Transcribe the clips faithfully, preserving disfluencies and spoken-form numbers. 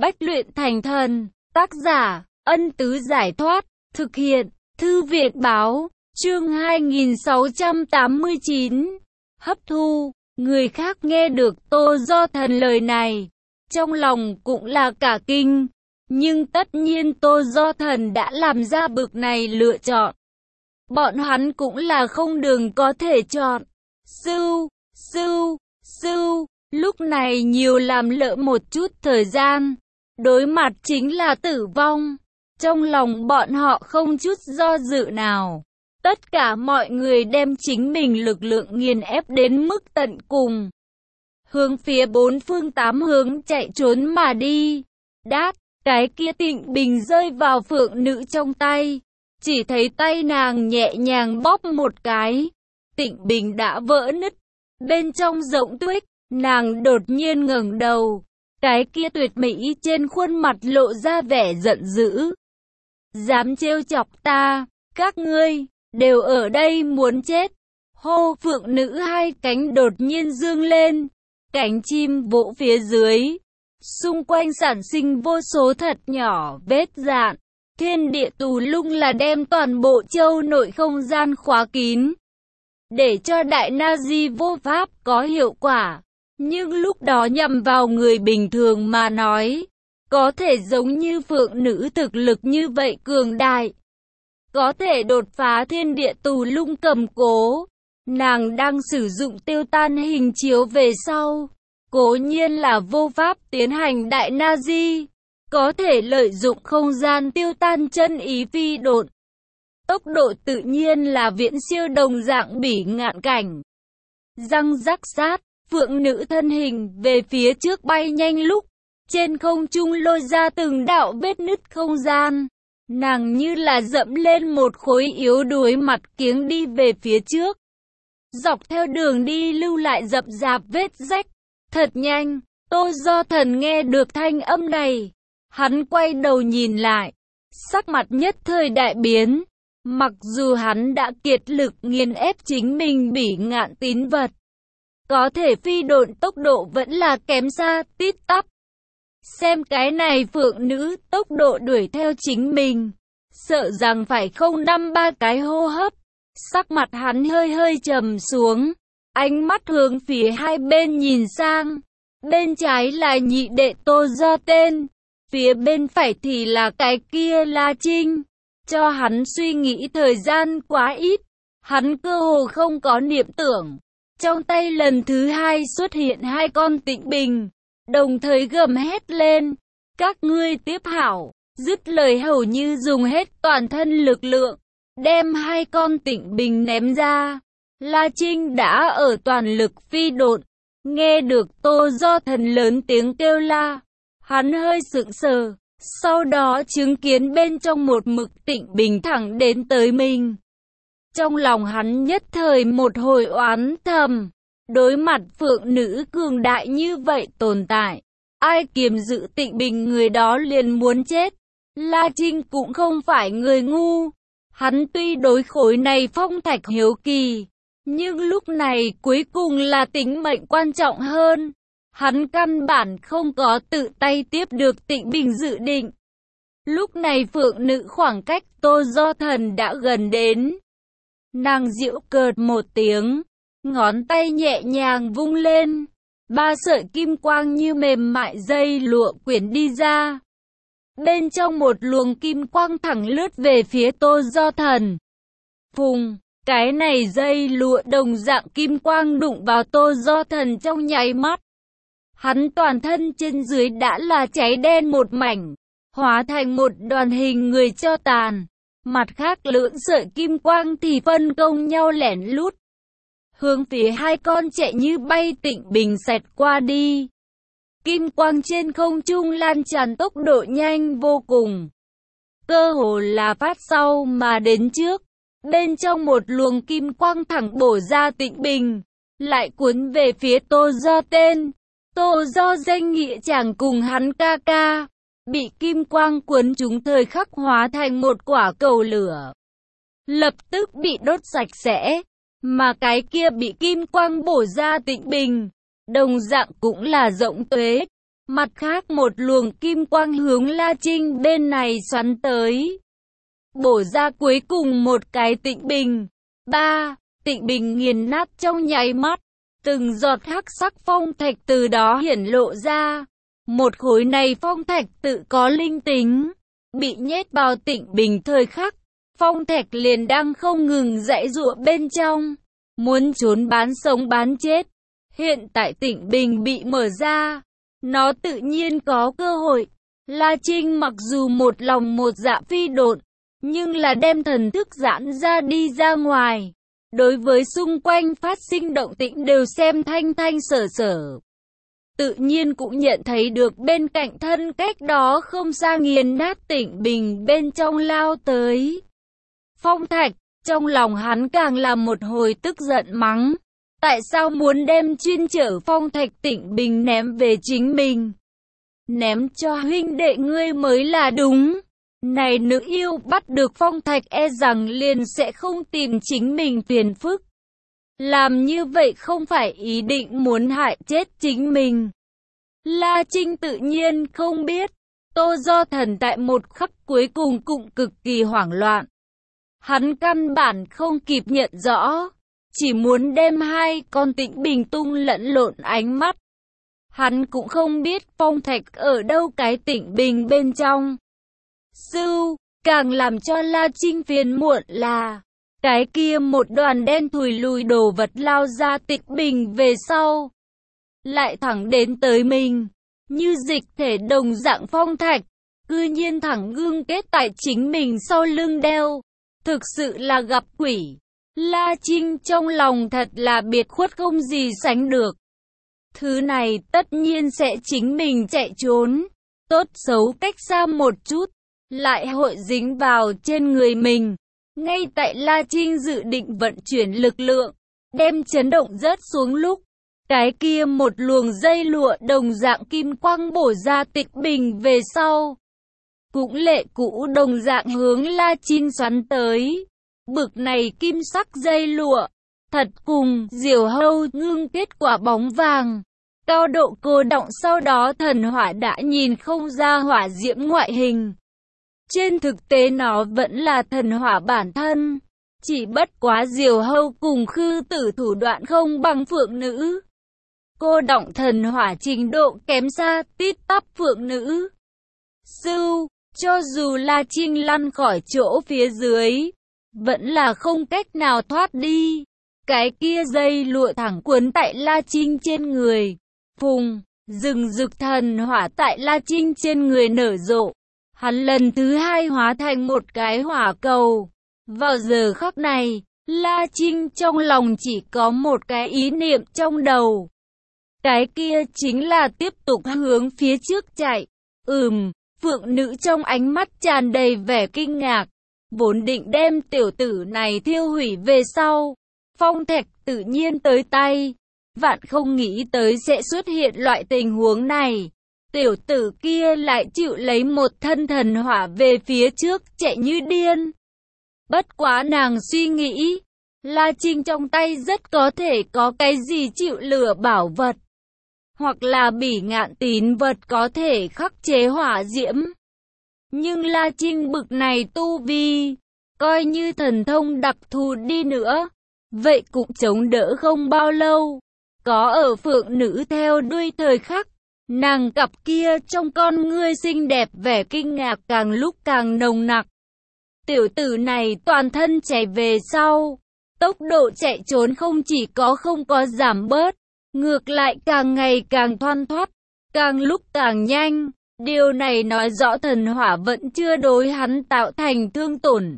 Bách luyện thành thần. Tác giả, Ân Tứ Giải Thoát. Thực hiện, Thư Việt Báo. Chương hai nghìn sáu trăm tám mươi chín. Hấp thu. Người khác nghe được Tô Do Thần lời này, trong lòng cũng là cả kinh. Nhưng tất nhiên Tô Do Thần đã làm ra bực này lựa chọn, bọn hắn cũng là không đường có thể chọn. Sưu, sưu, sưu. Lúc này nhiều làm lỡ một chút thời gian, đối mặt chính là tử vong. Trong lòng bọn họ không chút do dự nào, tất cả mọi người đem chính mình lực lượng nghiền ép đến mức tận cùng, hướng phía bốn phương tám hướng chạy trốn mà đi. Đát, cái kia Tịnh Bình rơi vào phượng nữ trong tay, chỉ thấy tay nàng nhẹ nhàng bóp một cái, Tịnh Bình đã vỡ nứt, bên trong rỗng tuếch. Nàng đột nhiên ngẩng đầu, cái kia tuyệt mỹ trên khuôn mặt lộ ra vẻ giận dữ. Dám trêu chọc ta, các ngươi đều ở đây muốn chết. Hô, phượng nữ hai cánh đột nhiên dương lên, cánh chim vỗ phía dưới, xung quanh sản sinh vô số thật nhỏ vết dạn. Thiên địa tù lung là đem toàn bộ châu nội không gian khóa kín, để cho đại na di vô pháp có hiệu quả. Nhưng lúc đó nhằm vào người bình thường mà nói, có thể giống như phượng nữ thực lực như vậy cường đại, có thể đột phá thiên địa tù lung cầm cố. Nàng đang sử dụng tiêu tan hình chiếu về sau, cố nhiên là vô pháp tiến hành đại na di, có thể lợi dụng không gian tiêu tan chân ý phi độn. Tốc độ tự nhiên là viễn siêu đồng dạng bỉ ngạn cảnh. Răng rắc sát, phượng nữ thân hình về phía trước bay nhanh lúc, trên không trung lôi ra từng đạo vết nứt không gian. Nàng như là dẫm lên một khối yếu đuối mặt kiếng đi về phía trước, dọc theo đường đi lưu lại rậm rạp vết rách. Thật nhanh, Tô Do Thần nghe được thanh âm này, hắn quay đầu nhìn lại, sắc mặt nhất thời đại biến. Mặc dù hắn đã kiệt lực nghiền ép chính mình bỉ ngạn tín vật, có thể phi độn tốc độ vẫn là kém xa tít tắp. Xem cái này phượng nữ tốc độ đuổi theo chính mình, sợ rằng phải không năm ba cái hô hấp. Sắc mặt hắn hơi hơi trầm xuống, ánh mắt hướng phía hai bên nhìn sang. Bên trái là nhị đệ Tô Do Tên, phía bên phải thì là cái kia La Trinh. Cho hắn suy nghĩ thời gian quá ít, hắn cơ hồ không có niệm tưởng. Trong tay lần thứ hai xuất hiện hai con Tịnh Bình, đồng thời gầm hét lên, các ngươi tiếp hảo. Dứt lời hầu như dùng hết toàn thân lực lượng, đem hai con Tịnh Bình ném ra. La Trinh đã ở toàn lực phi độn, nghe được Tô Do Thần lớn tiếng kêu la, hắn hơi sững sờ, sau đó chứng kiến bên trong một mực Tịnh Bình thẳng đến tới mình. Trong lòng hắn nhất thời một hồi oán thầm, đối mặt phượng nữ cường đại như vậy tồn tại, ai kiềm giữ Tịnh Bình người đó liền muốn chết. La Trinh cũng không phải người ngu, hắn tuy đối khối này phong thạch hiếu kỳ, nhưng lúc này cuối cùng là tính mệnh quan trọng hơn. Hắn căn bản không có tự tay tiếp được Tịnh Bình dự định. Lúc này phượng nữ khoảng cách Tô Do Thần đã gần đến. Nàng giễu cợt một tiếng, ngón tay nhẹ nhàng vung lên, ba sợi kim quang như mềm mại dây lụa quyển đi ra. Bên trong một luồng kim quang thẳng lướt về phía Tô Do Thần. Phùng, cái này dây lụa đồng dạng kim quang đụng vào Tô Do Thần trong nháy mắt. Hắn toàn thân trên dưới đã là cháy đen một mảnh, hóa thành một đoàn hình người cho tàn. Mặt khác lưỡng sợi kim quang thì phân công nhau lẻn lút, hướng phía hai con chạy như bay Tịnh Bình xẹt qua đi. Kim quang trên không trung lan tràn tốc độ nhanh vô cùng, cơ hồ là phát sau mà đến trước. Bên trong một luồng kim quang thẳng bổ ra Tịnh Bình, lại cuốn về phía Tô Do Tên. Tô Do danh nghĩa chàng cùng hắn ca ca, bị kim quang cuốn trúng thời khắc hóa thành một quả cầu lửa, lập tức bị đốt sạch sẽ. Mà cái kia bị kim quang bổ ra Tịnh Bình, đồng dạng cũng là rỗng tuế. Mặt khác một luồng kim quang hướng La Trinh bên này xoắn tới. Bổ ra cuối cùng một cái tịnh bình. Ba, tịnh bình nghiền nát trong nháy mắt. Từng giọt hắc sắc phong thạch từ đó hiển lộ ra. Một khối này phong thạch tự có linh tính. Bị nhét vào tịnh bình thời khắc, phong thạch liền đang không ngừng giãy giụa bên trong. Muốn trốn bán sống bán chết. Hiện tại tịnh bình bị mở ra. Nó tự nhiên có cơ hội. La Trinh mặc dù một lòng một dạ phi độn, nhưng là đem thần thức giãn ra đi ra ngoài. Đối với xung quanh phát sinh động tĩnh đều xem thanh thanh sở sở. Tự nhiên cũng nhận thấy được bên cạnh thân cách đó không xa nghiền nát tịnh bình bên trong lao tới. Phong thạch, trong lòng hắn càng là một hồi tức giận mắng. Tại sao muốn đem chuyên chở phong thạch tịnh bình ném về chính mình? Ném cho huynh đệ ngươi mới là đúng. Này nữ yêu bắt được phong thạch e rằng liền sẽ không tìm chính mình phiền phức. Làm như vậy không phải ý định muốn hại chết chính mình. La Trinh tự nhiên không biết. Tô Do Thần tại một khắc cuối cùng cũng cực kỳ hoảng loạn. Hắn căn bản không kịp nhận rõ. Chỉ muốn đem hai con tịnh bình tung lẫn lộn ánh mắt. Hắn cũng không biết phong thạch ở đâu cái tịnh bình bên trong. Sưu, càng làm cho La Trinh phiền muộn là cái kia một đoàn đen thùi lùi đồ vật lao ra tịnh bình về sau. Lại thẳng đến tới mình, như dịch thể đồng dạng phong thạch, cư nhiên thẳng ngưng kết tại chính mình sau lưng đeo. Thực sự là gặp quỷ. La Trinh trong lòng thật là biệt khuất không gì sánh được. Thứ này tất nhiên sẽ chính mình chạy trốn, tốt xấu cách xa một chút, lại hội dính vào trên người mình. Ngay tại La Trinh dự định vận chuyển lực lượng, đem chấn động rớt xuống lúc, cái kia một luồng dây lụa đồng dạng kim quang bổ ra tịnh bình về sau. Cũng lệ cũ đồng dạng hướng La Trinh xoắn tới. Bực này kim sắc dây lụa, thật cùng diều hâu ngưng kết quả bóng vàng. Cao độ cô động sau đó thần hỏa đã nhìn không ra hỏa diễm ngoại hình. Trên thực tế nó vẫn là thần hỏa bản thân. Chỉ bất quá diều hâu cùng khư tử thủ đoạn không bằng phượng nữ. Cô động thần hỏa trình độ kém xa tít tắp phượng nữ. Sưu, cho dù La Trinh lăn khỏi chỗ phía dưới, vẫn là không cách nào thoát đi. Cái kia dây lụa thẳng quấn tại La Trinh trên người. Phùng, rừng rực thần hỏa tại La Trinh trên người nở rộ. Hắn lần thứ hai hóa thành một cái hỏa cầu. Vào giờ khắc này, La Trinh trong lòng chỉ có một cái ý niệm trong đầu. Cái kia chính là tiếp tục hướng phía trước chạy. Ừm, phượng nữ trong ánh mắt tràn đầy vẻ kinh ngạc. Vốn định đem tiểu tử này thiêu hủy về sau. Phong thạch tự nhiên tới tay. Vạn không nghĩ tới sẽ xuất hiện loại tình huống này. Tiểu tử kia lại chịu lấy một thân thần hỏa về phía trước chạy như điên. Bất quá nàng suy nghĩ, La Trinh trong tay rất có thể có cái gì chịu lửa bảo vật. Hoặc là bỉ ngạn tín vật có thể khắc chế hỏa diễm. Nhưng La Trinh bực này tu vi, coi như thần thông đặc thù đi nữa, vậy cũng chống đỡ không bao lâu. Có ở phượng nữ theo đuôi thời khắc, nàng cặp kia trong con ngươi xinh đẹp vẻ kinh ngạc càng lúc càng nồng nặc. Tiểu tử này toàn thân chạy về sau, tốc độ chạy trốn không chỉ có không có giảm bớt, ngược lại càng ngày càng thoăn thoắt, càng lúc càng nhanh. Điều này nói rõ thần hỏa vẫn chưa đối hắn tạo thành thương tổn.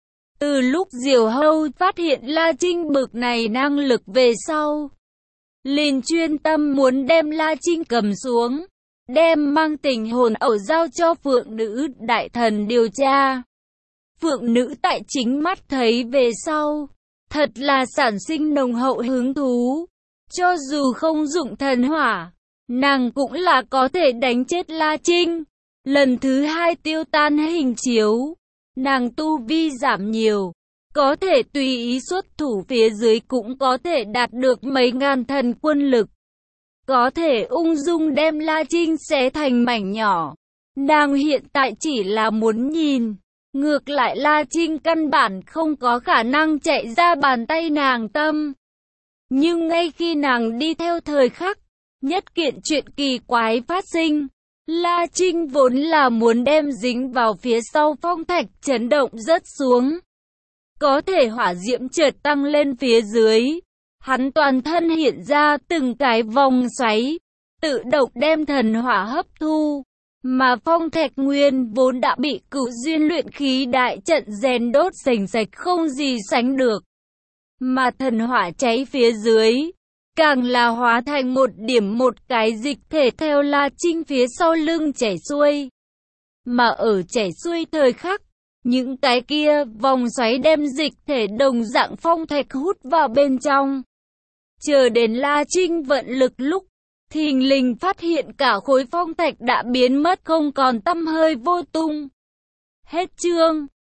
Từ lúc Diều Hâu phát hiện La Trinh bực này năng lực về sau, liền chuyên tâm muốn đem La Trinh cầm xuống, đem mang tình hồn ẩu giao cho Phượng Nữ đại thần điều tra. Phượng Nữ tại chính mắt thấy về sau, thật là sản sinh nồng hậu hứng thú. Cho dù không dụng thần hỏa, nàng cũng là có thể đánh chết La Trinh. Lần thứ hai tiêu tan hình chiếu, nàng tu vi giảm nhiều, có thể tùy ý xuất thủ phía dưới cũng có thể đạt được mấy ngàn thần quân lực. có thể ung dung đem La Trinh xé thành mảnh nhỏ. Nàng hiện tại chỉ là muốn nhìn. Ngược lại La Trinh căn bản không có khả năng chạy ra bàn tay nàng tâm. Nhưng ngay khi nàng đi theo thời khắc, nhất kiện chuyện kỳ quái phát sinh. La Trinh vốn là muốn đem dính vào phía sau phong thạch chấn động rớt xuống. Có thể hỏa diễm chợt tăng lên phía dưới. Hắn toàn thân hiện ra từng cái vòng xoáy, tự động đem thần hỏa hấp thu. Mà phong thạch nguyên vốn đã bị cửu duyên luyện khí đại trận rèn đốt sành sạch không gì sánh được. Mà thần hỏa cháy phía dưới, càng là hóa thành một điểm một cái dịch thể theo La Trinh phía sau lưng chảy xuôi. Mà ở chảy xuôi thời khắc, những cái kia vòng xoáy đem dịch thể đồng dạng phong thạch hút vào bên trong. Chờ đến La Trinh vận lực lúc, thình lình phát hiện cả khối phong thạch đã biến mất không còn tăm hơi vô tung. Hết chương.